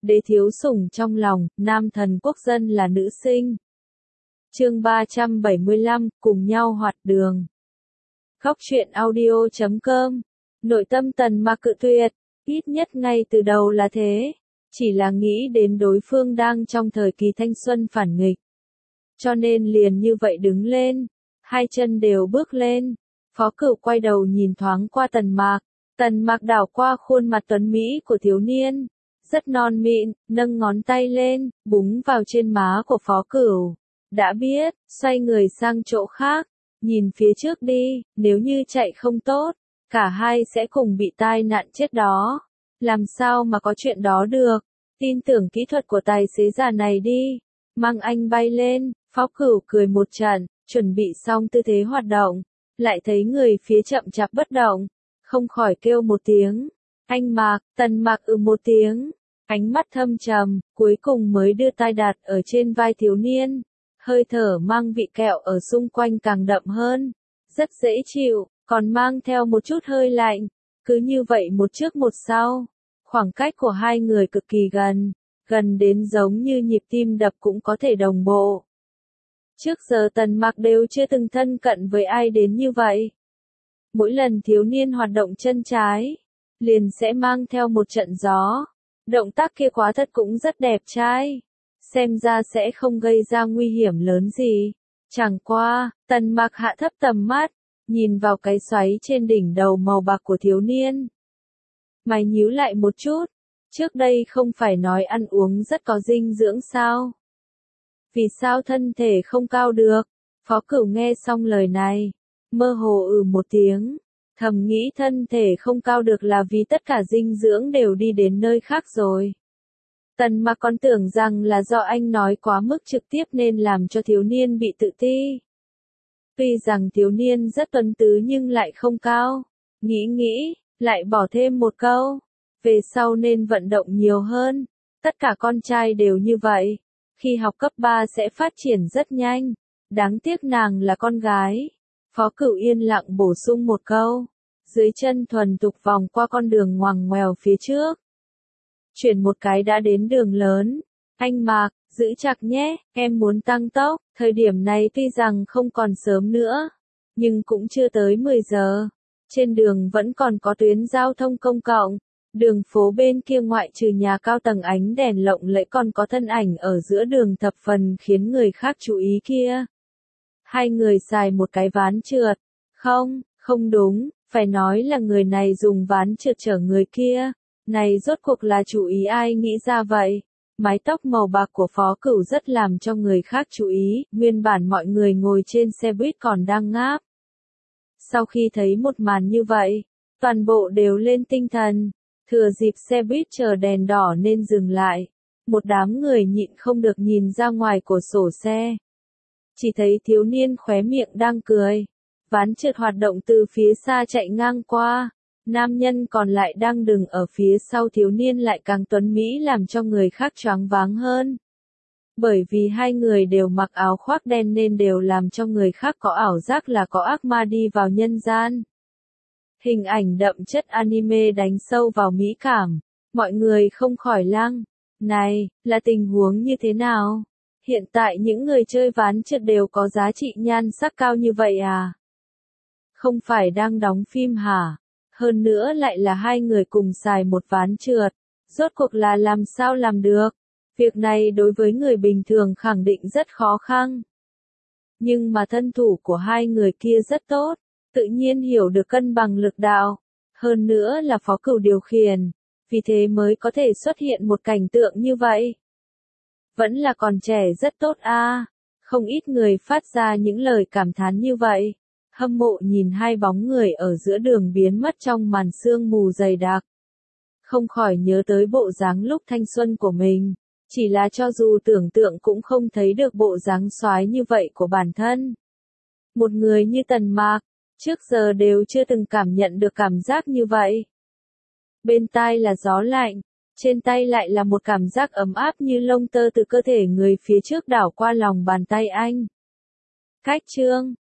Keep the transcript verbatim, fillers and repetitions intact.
đế thiếu sủng trong lòng, nam thần quốc dân là nữ sinh. Chương ba trăm bảy mươi lăm, cùng nhau hoạt đường. Góc truyện audio chấm com. Nội tâm Tần Mạc cự tuyệt, ít nhất ngay từ đầu là thế, chỉ là nghĩ đến đối phương đang trong thời kỳ thanh xuân phản nghịch. Cho nên liền như vậy đứng lên, hai chân đều bước lên. Phó Cửu quay đầu nhìn thoáng qua Tần Mạc, Tần Mạc đảo qua khuôn mặt tuấn mỹ của thiếu niên, rất non mịn, nâng ngón tay lên, búng vào trên má của Phó Cửu. Đã biết, xoay người sang chỗ khác, nhìn phía trước đi, nếu như chạy không tốt, cả hai sẽ cùng bị tai nạn chết đó. Làm sao mà có chuyện đó được, tin tưởng kỹ thuật của tài xế già này đi, mang anh bay lên. Phó Cửu cười một trận, chuẩn bị xong tư thế hoạt động, lại thấy người phía chậm chạp bất động, không khỏi kêu một tiếng. Anh Mạc, Tần Mạc ừ một tiếng, ánh mắt thâm trầm, cuối cùng mới đưa tay đặt ở trên vai thiếu niên. Hơi thở mang vị kẹo ở xung quanh càng đậm hơn, rất dễ chịu, còn mang theo một chút hơi lạnh. Cứ như vậy một trước một sau, khoảng cách của hai người cực kỳ gần, gần đến giống như nhịp tim đập cũng có thể đồng bộ. Trước giờ Tần Mạc đều chưa từng thân cận với ai đến như vậy. Mỗi lần thiếu niên hoạt động chân trái, liền sẽ mang theo một trận gió. Động tác kia quá thật cũng rất đẹp trai, xem ra sẽ không gây ra nguy hiểm lớn gì. Chẳng qua, Tần Mạc hạ thấp tầm mắt, nhìn vào cái xoáy trên đỉnh đầu màu bạc của thiếu niên. Mày nhíu lại một chút, trước đây không phải nói ăn uống rất có dinh dưỡng sao? Vì sao thân thể không cao được? Phó Cửu nghe xong lời này, mơ hồ ừ một tiếng, thầm nghĩ thân thể không cao được là vì tất cả dinh dưỡng đều đi đến nơi khác rồi. Tần Mạc còn tưởng rằng là do anh nói quá mức trực tiếp nên làm cho thiếu niên bị tự ti. Tuy rằng thiếu niên rất tuấn tứ nhưng lại không cao, nghĩ nghĩ, lại bỏ thêm một câu, về sau nên vận động nhiều hơn, tất cả con trai đều như vậy, khi học cấp ba sẽ phát triển rất nhanh, đáng tiếc nàng là con gái. Phó Cửu yên lặng bổ sung một câu, dưới chân thuần thục vòng qua con đường ngoằn ngoèo phía trước. Chuyển một cái đã đến đường lớn. Anh Mạc, giữ chặt nhé, em muốn tăng tốc. Thời điểm này tuy rằng không còn sớm nữa, nhưng cũng chưa tới mười giờ. Trên đường vẫn còn có tuyến giao thông công cộng. Đường phố bên kia ngoại trừ nhà cao tầng ánh đèn lộng lẫy còn có thân ảnh ở giữa đường thập phần khiến người khác chú ý kia. Hai người xài một cái ván trượt. Không, không đúng, phải nói là người này dùng ván trượt chở người kia. Này rốt cuộc là chủ ý ai nghĩ ra vậy? Mái tóc màu bạc của Phó Cửu rất làm cho người khác chú ý, nguyên bản mọi người ngồi trên xe buýt còn đang ngáp. Sau khi thấy một màn như vậy, toàn bộ đều lên tinh thần, thừa dịp xe buýt chờ đèn đỏ nên dừng lại. Một đám người nhịn không được nhìn ra ngoài cửa sổ xe. Chỉ thấy thiếu niên khóe miệng đang cười, ván trượt hoạt động từ phía xa chạy ngang qua. Nam nhân còn lại đang đứng ở phía sau thiếu niên lại càng tuấn mỹ làm cho người khác choáng váng hơn. Bởi vì hai người đều mặc áo khoác đen nên đều làm cho người khác có ảo giác là có ác ma đi vào nhân gian. Hình ảnh đậm chất anime đánh sâu vào mỹ cảm, mọi người không khỏi lăng. Này, là tình huống như thế nào? Hiện tại những người chơi ván trượt đều có giá trị nhan sắc cao như vậy à? Không phải đang đóng phim hả? Hơn nữa lại là hai người cùng xài một ván trượt, rốt cuộc là làm sao làm được? Việc này đối với người bình thường khẳng định rất khó khăn. Nhưng mà thân thủ của hai người kia rất tốt, tự nhiên hiểu được cân bằng lực đạo, hơn nữa là Phó Cửu điều khiển, vì thế mới có thể xuất hiện một cảnh tượng như vậy. Vẫn là còn trẻ rất tốt a, à. Không ít người phát ra những lời cảm thán như vậy. Hâm mộ nhìn hai bóng người ở giữa đường biến mất trong màn sương mù dày đặc. Không khỏi nhớ tới bộ dáng lúc thanh xuân của mình, chỉ là cho dù tưởng tượng cũng không thấy được bộ dáng soái như vậy của bản thân. Một người như Tần Mạc, trước giờ đều chưa từng cảm nhận được cảm giác như vậy. Bên tai là gió lạnh, trên tay lại là một cảm giác ấm áp như lông tơ từ cơ thể người phía trước đảo qua lòng bàn tay anh. Cách chương